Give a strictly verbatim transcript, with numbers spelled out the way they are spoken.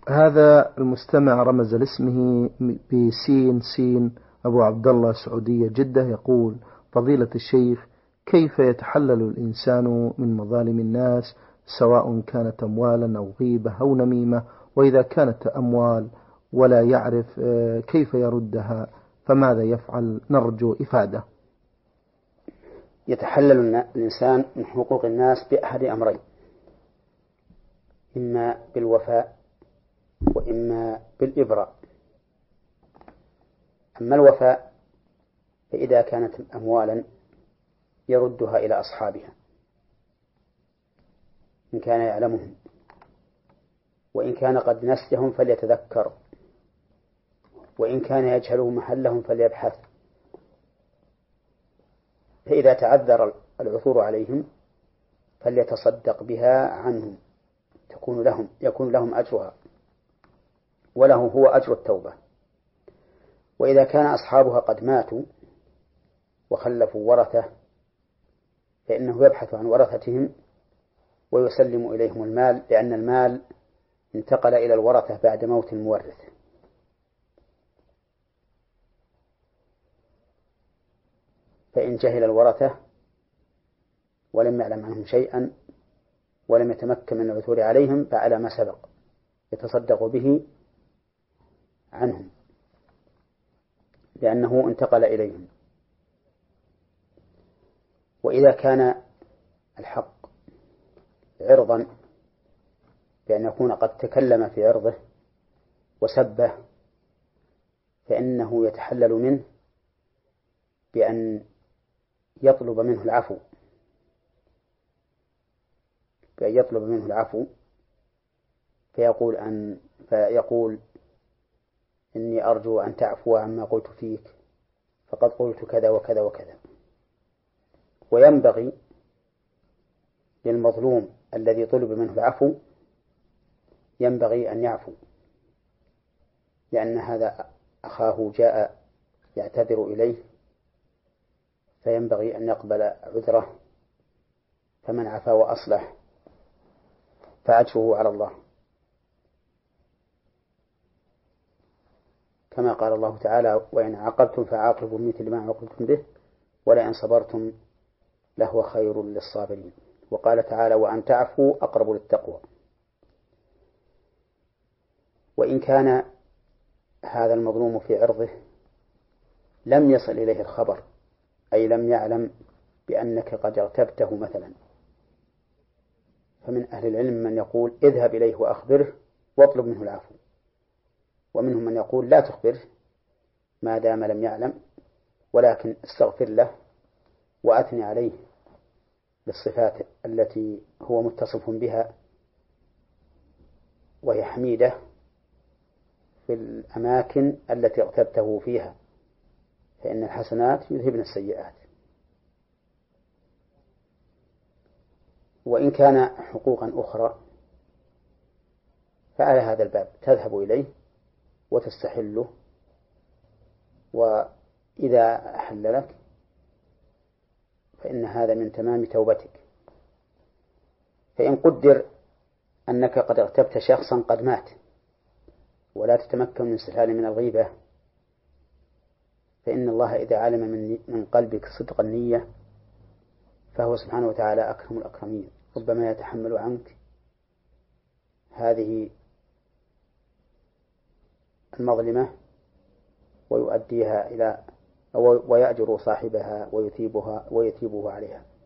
هذا المستمع رمز لاسمه بسين سين أبو عبد الله سعودية جدة، يقول: فضيلة الشيخ، كيف يتحلل الإنسان من مظالم الناس، سواء كانت أموالا أو غيبة أو نميمة؟ وإذا كانت أموال ولا يعرف كيف يردها فماذا يفعل؟ نرجو إفادة. يتحلل الإنسان من حقوق الناس بأحد أمرين: إما بالوفاء وإما بالإبراء. أما الوفاء فإذا كانت أموالا يردها إلى أصحابها إن كان يعلمهم، وإن كان قد نسيهم فليتذكر، وإن كان يجهل محلهم فليبحث. فإذا تعذر العثور عليهم فليتصدق بها عنهم، تكون لهم يكون لهم أجرها وله هو أجر التوبة. وإذا كان أصحابها قد ماتوا وخلفوا ورثة فإنه يبحث عن ورثتهم ويسلم إليهم المال، لأن المال انتقل إلى الورثة بعد موت المورث. فإن جهل الورثة ولم يعلم عنهم شيئا ولم يتمكن من العثور عليهم فعلى ما سبق يتصدق به عنهم، لأنه انتقل إليهم. وإذا كان الحق عرضا بأن يكون قد تكلم في عرضه وسبه فإنه يتحلل منه بأن يطلب منه العفو بأن يطلب منه العفو فيقول أن فيقول إني أرجو أن تعفو عما قلت فيك، فقد قلت كذا وكذا وكذا. وينبغي للمظلوم الذي طلب منه العفو ينبغي أن يعفو، لأن هذا أخاه جاء يعتذر إليه فينبغي أن يقبل عذره، فمن عفا وأصلح فأجره على الله، كما قال الله تعالى: وإن عاقبتم فعاقبوا بمثل ما عوقبتم به ولئن صبرتم لهو خير للصابرين. وقال تعالى: وأن تعفوا أقرب للتقوى. وإن كان هذا المظلوم في عرضه لم يصل إليه الخبر، أي لم يعلم بأنك قد اغتبته مثلا، فمن أهل العلم من يقول: اذهب إليه وأخبره واطلب منه العفو، ومنهم من يقول: لا تخبره ما دام لم يعلم، ولكن استغفر له وأثني عليه بالصفات التي هو متصف بها وهي حميدة في الأماكن التي اغتبته فيها، فإن الحسنات يذهبن السيئات. وإن كان حقوقا أخرى فعلى هذا الباب تذهب إليه وتستحله، وإذا أحل لك فإن هذا من تمام توبتك. فإن قدر أنك قد اغتبت شخصا قد مات ولا تتمكن من استحلال من الغيبة، فإن الله إذا علم من من قلبك صدق النية فهو سبحانه وتعالى أكرم الأكرمين، ربما يتحمل عنك هذه المظلمة ويؤديها إلى ويأجر صاحبها ويثيبها ويثيبه عليها.